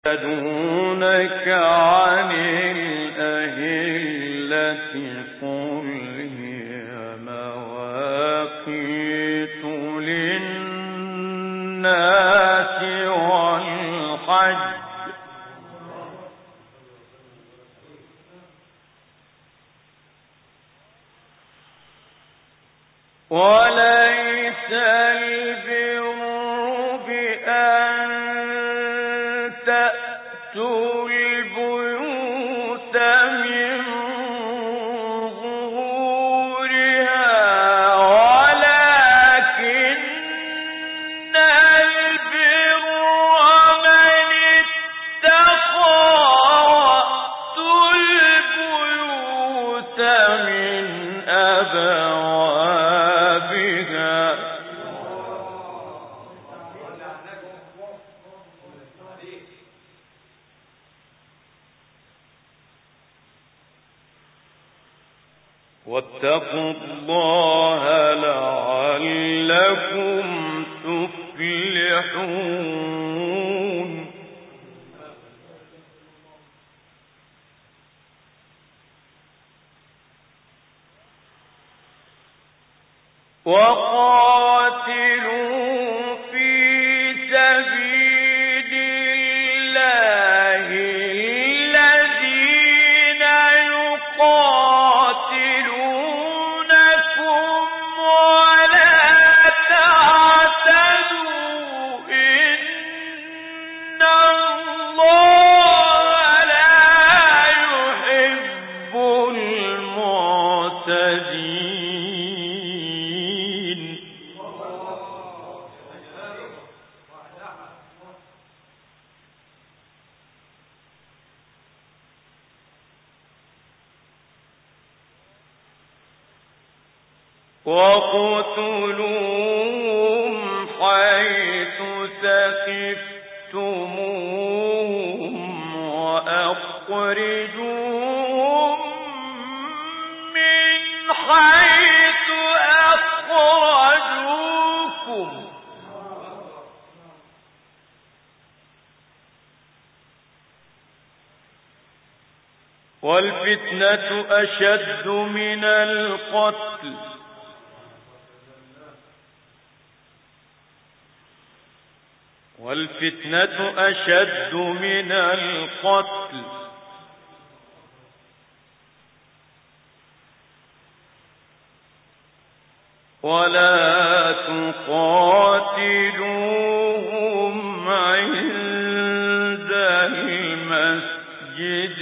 يسألونك عن الأهلة قل هي مواقيت للناس والحج وليس البر بأن تأتوا البيوت من ظهورها ولكن البر من اتقى وأتوا البيوت من أبوابها واتقوا الله لعلكم تفلحون وقاتلوا في سبيل الله الذين يقاتلونكم ولا تعتدوا إن الله لا يحب المعتدين وَاقْتُلُوهُمْ حَيْثُ ثَقِفْتُمُوهُمْ وَأَخْرِجُوهُمْ مِنْ حَيْثُ أَخْرَجُوكُمْ وَالْفِتْنَةُ أَشَدُّ مِنَ الْقَتْلِ والفتنة أشد من القتل ولا تقاتلوهم عند المسجد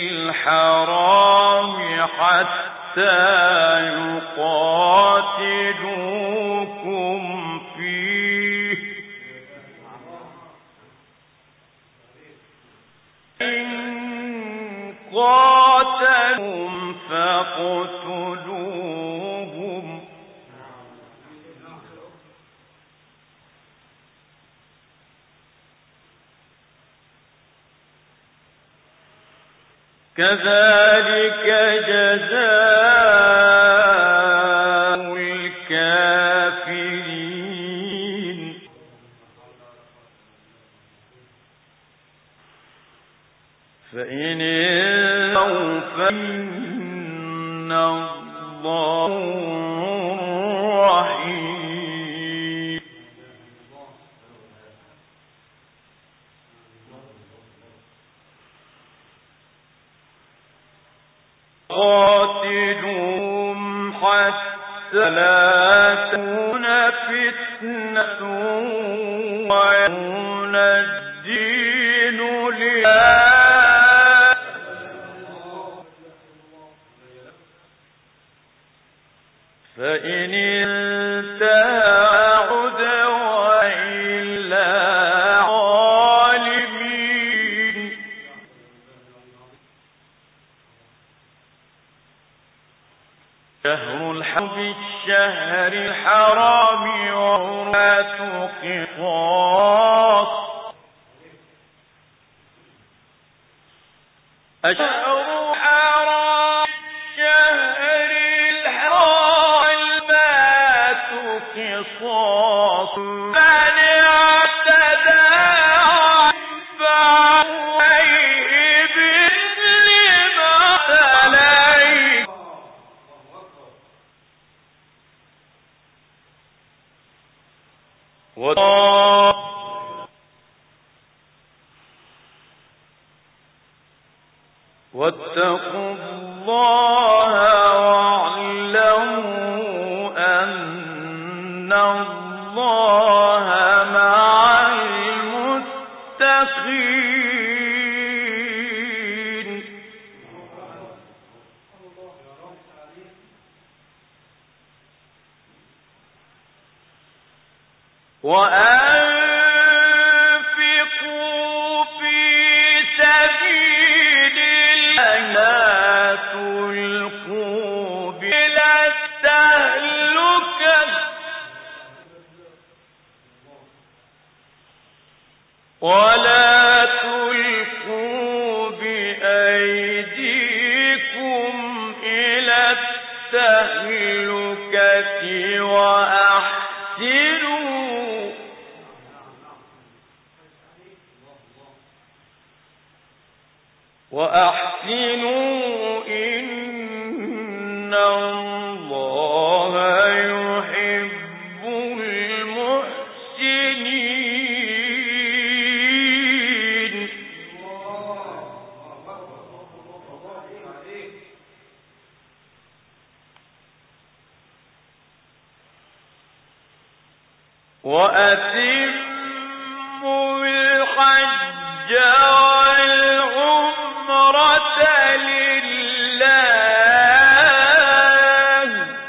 الحرام حتى يقاتلوكم فيه إن قاتلوهم فاقتلوهم كذلك جزاء الكافرين فإن انتهوا فإن الله رحيم قاتلوهم حتى لا تكون فتنة ويكون الدين لله فإن انتهى عدوا إلا ظالمين شهر الحرب الشهر الحرام وحرمات قصاص الشهر الحرام الشهر الحرام حرمات قصاص من اعتدى فعليه واتقوا الله واعلموا أن الله مع المتقين. وأنفقوا في سبيل الله لا تلقوا إلى التهلكة ولا تلقوا بأيديكم إلى التهلكة وأحسنوا إن الله يحب المحسنين. وأتموا الحج والعمرة لله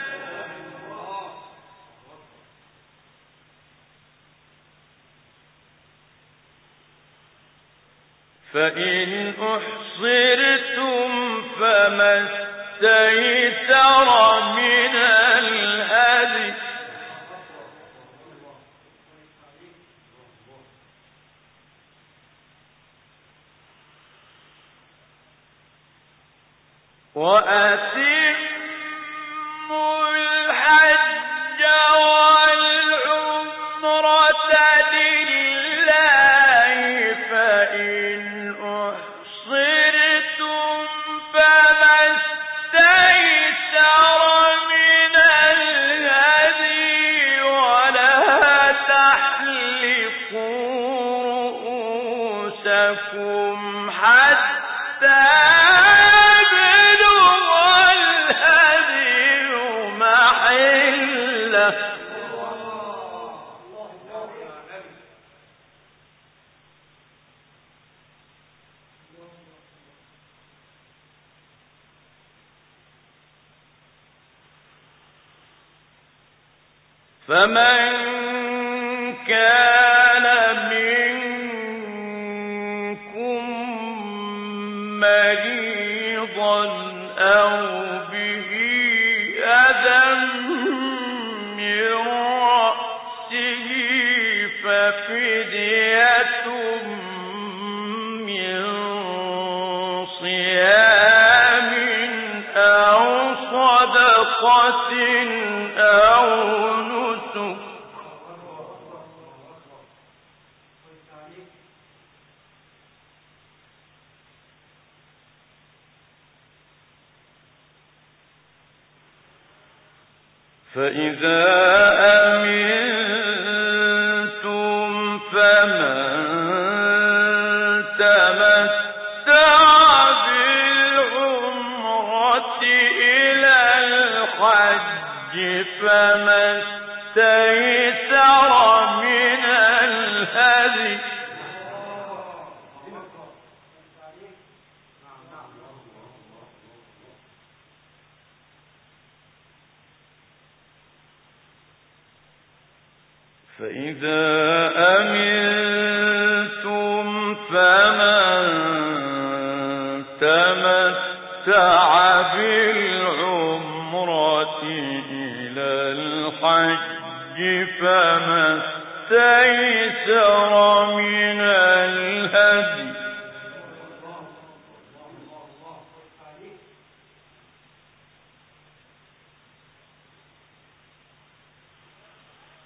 فإن أحصرتم فما استيسر من الهدي وأتموا الحج والعمرة لله فإن أحصرتم فما استيسر من الهدي ولا تحلقوا رؤوسكم حتى فمن كان منكم مريضا أو به أذى من رأسه ففدية من صيام أو صدقة أو نسك فإذا أمنتم فمن تمتع بالعمرة إلى الحج فما استيسر من الهدي فإذا أمنتم فمن تمتع بالعمرة إلى الحج فما استيسر من الهدي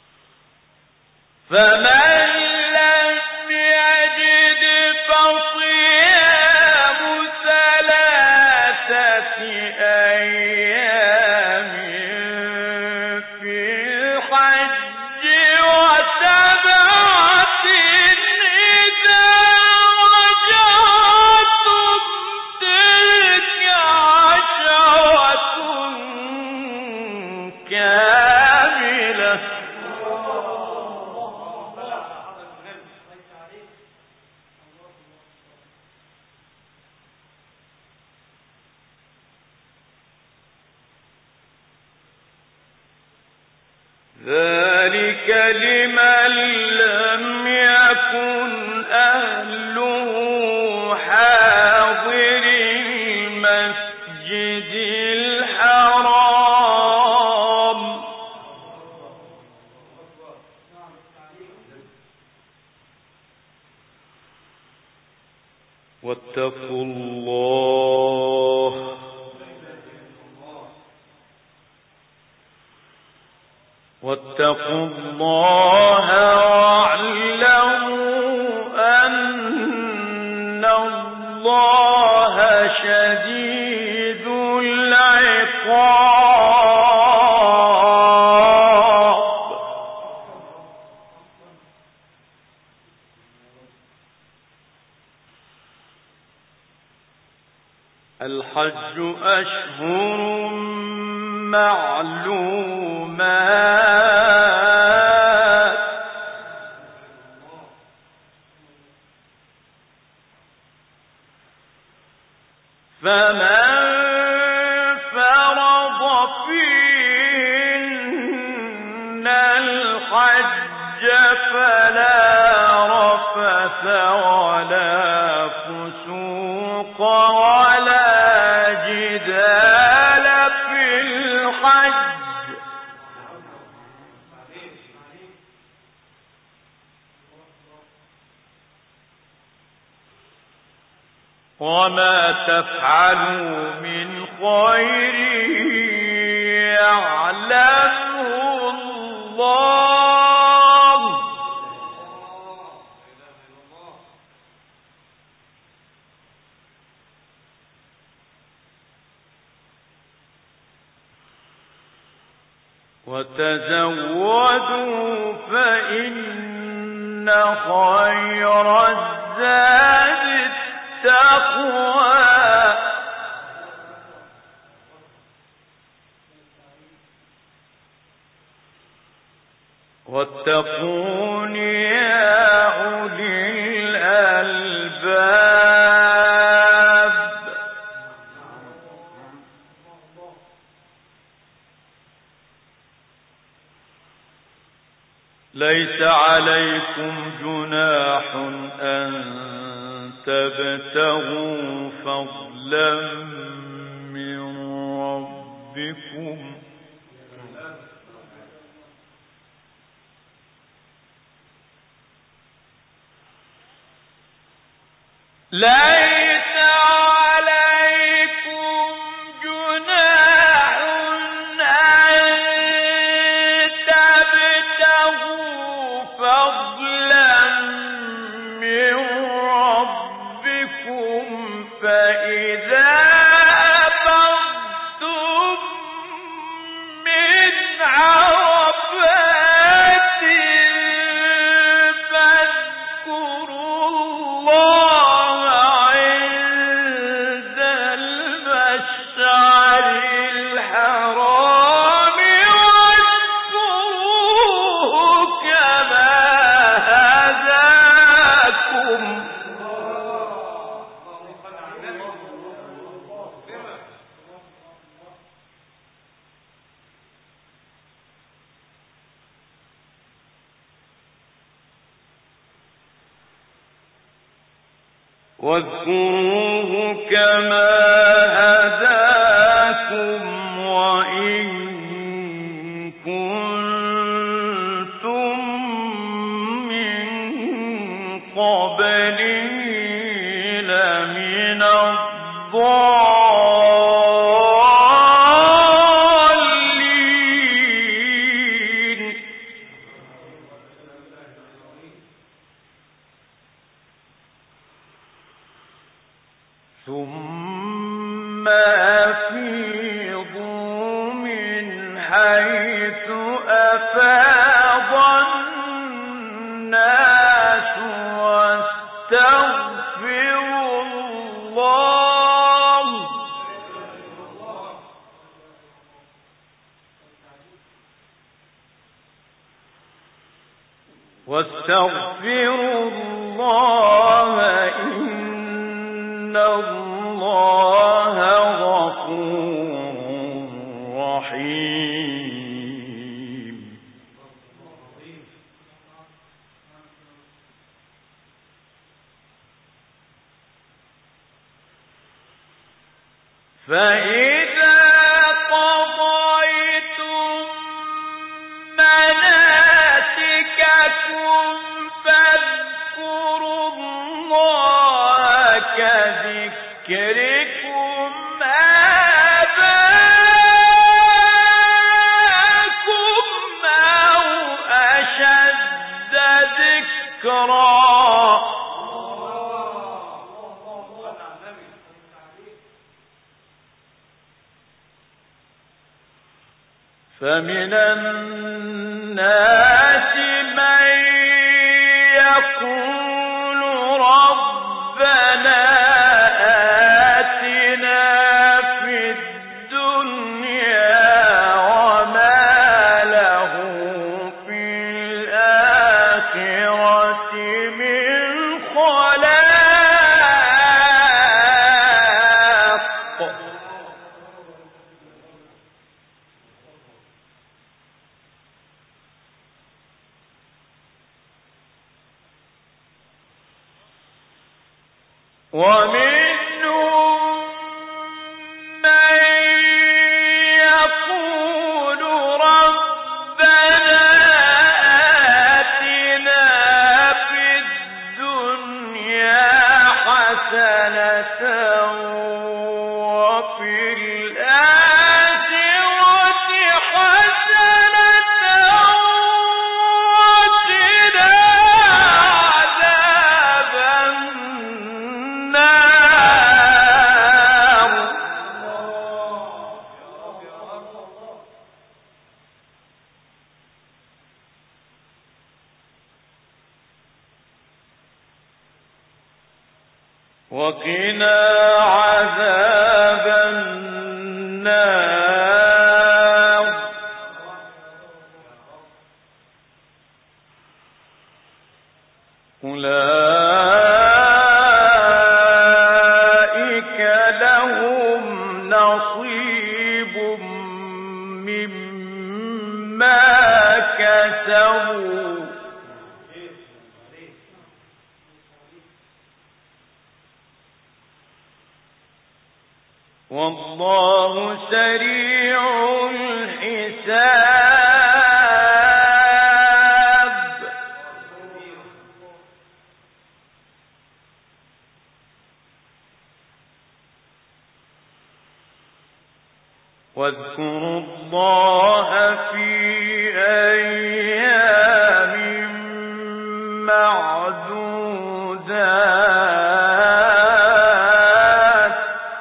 فمن لم يجد فصيام ذلك لمن لم يكن أهله حاضر المسجد الحرام واتقوا الله واعلموا أن الله شديد العقاب. الحج أشهر معلومات فمن فرض فيهن الحج فلا رفث ولا فسوق ولا جدال في الحج وما تفعلوا من خير يعلمه الله وتزودوا فإن خير الزاد التقوى واتقون يا أولي الألباب. ليس عليكم جناح أن تبتغوا فضلا من ربكم ليس عليكم جناح أن تبتغوا فضلا من ربكم فإذا أفضتم من عرفات فاذكروا الله عند المشعر الحرام واذكروه كما هداكم وإن كنتم من قبله لمن الضالين. ثم أفيضوا من حيث أفاض الناس واستغفروا الله إن الله غفور رحيم. فإذا قضيتم مناسككم فاذكروا الله كذكركم آباءكم أو أشد ذكرا. فمن الناس من يقول ربنا آتنا في الدنيا وما له في الآخرة من خلاق. ومنهم من يقول ربنا آتنا في الدنيا حسنة وفي الآخرة حسنة وقنا عذاب النار. وقنا عذاب النار. أولئك لهم نصيب مما كسبوا والله سريع الحساب. واذكروا الله في أيام معدودات.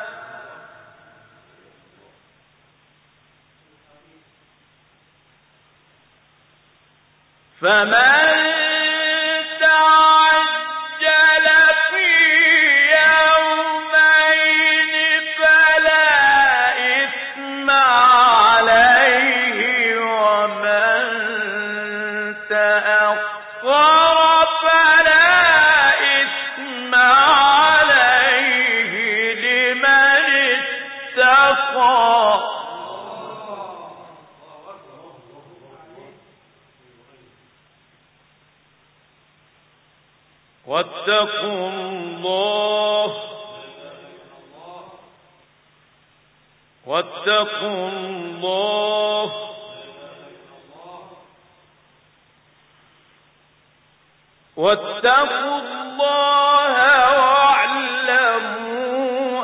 فمن تعجل في يومين فلا إثم عليه ومن تأخر فلا إثم عليه لمن اتقى. واتقوا الله واتقوا الله واتقوا الله واعلموا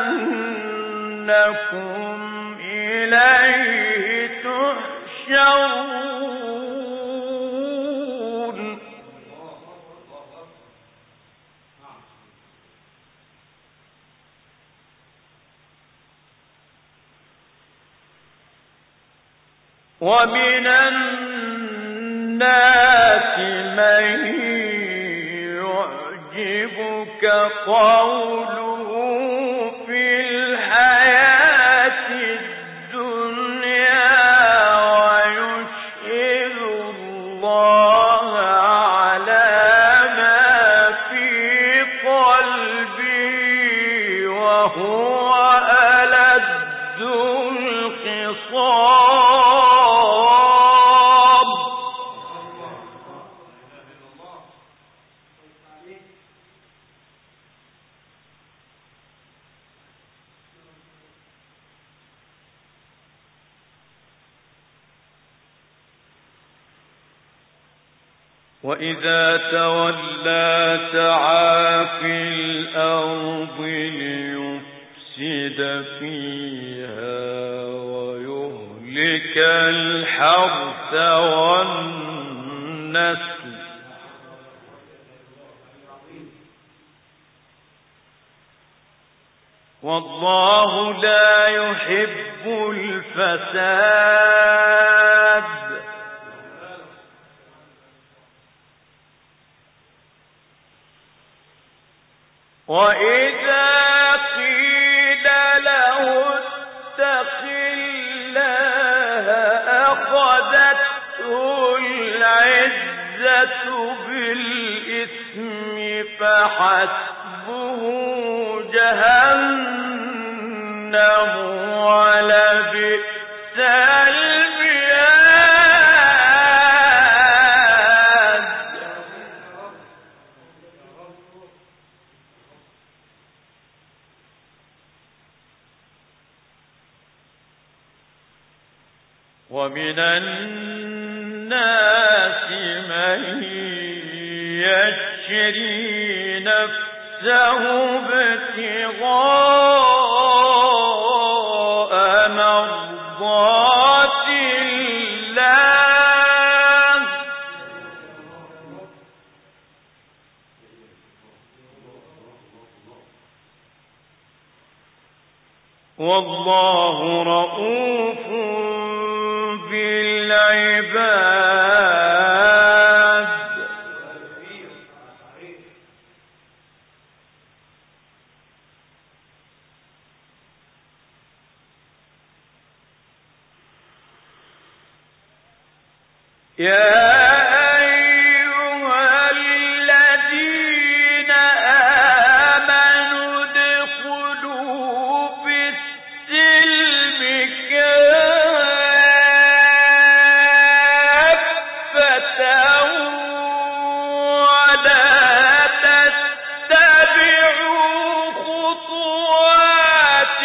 أنكم إليه تحشرون. ومن الناس من يعجبك قوله في الحياة الدنيا ويشهد الله على ما في قلبه وهو ألد الخصام. وإذا تولى سعى في الأرض ليفسد فيها ويهلك الحرث والنسل والله لا يحب الفساد وإذا قيل له اتق الله أخذته العزة بالإثم فحسبه جهنم ولبئس المهاد. ومن الناس من يشري نفسه ابتغاء مرضات الله والله رؤوف بالعباد. يا أيها الذين آمنوا ادخلوا في السلم كافة ولا تتبعوا خطوات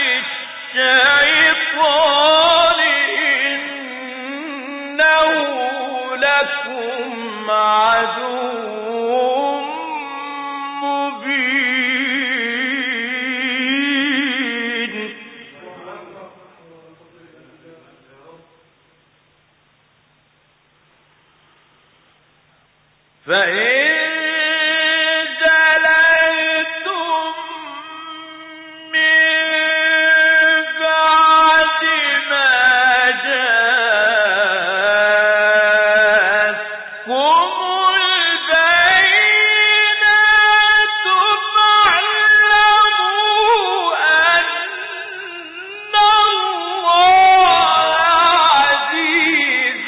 الشيطان إنه لكم عدو مبين. فإن زللتم من بعد ما جاءتكم البينات فاعلموا أن الله عزيز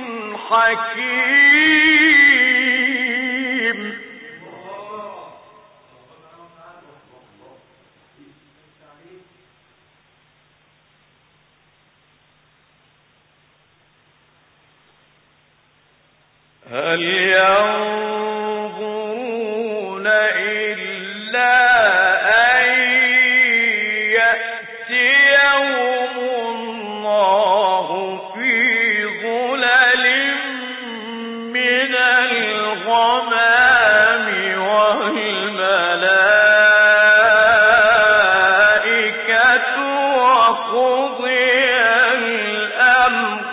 حكيم. هل ينظرون إلا أن يأتيهم الله في ظلل من الغمام والملائكة وقضي الأمر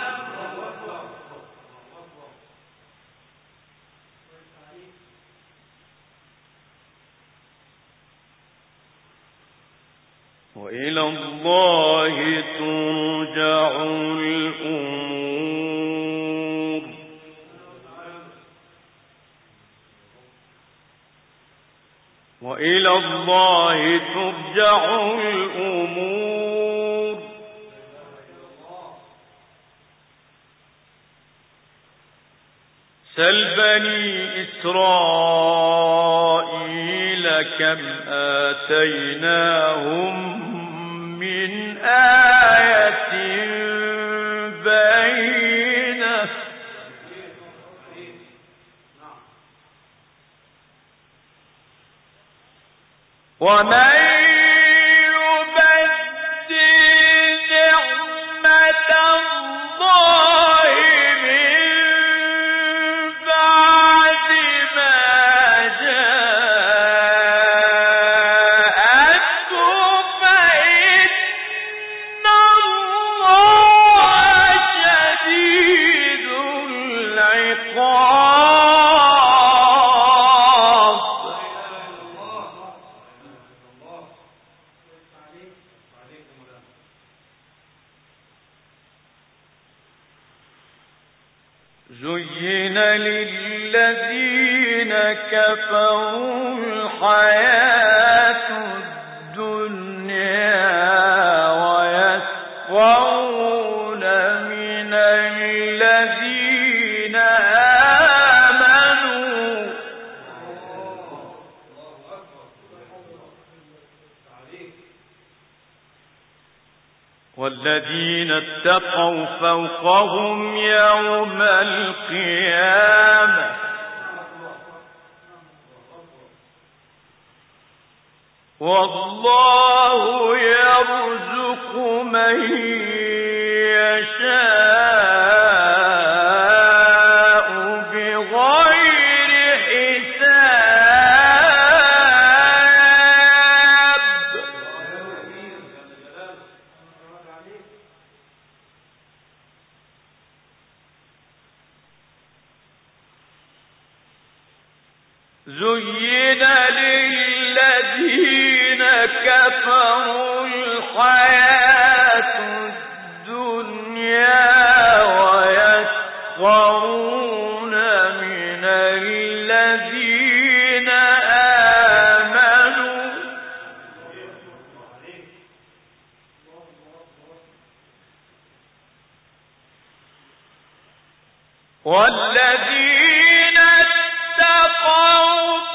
وإلى الله ترجع الأمور. وإلى الله ترجع الأمور. سل بني إسرائيل كم آتيناهم من آية بينة ومن يبدل نعمة الله من بعد زين للذين كفروا الحياة الدنيا ويسخرون من الذين آمنوا والذين اتقوا فوقهم يوم القيامة والله يرزق من يشاء بغير حساب زين للذين كفروا الحياة الدنيا ويسخرون من الذين آمنوا والذين اتقوا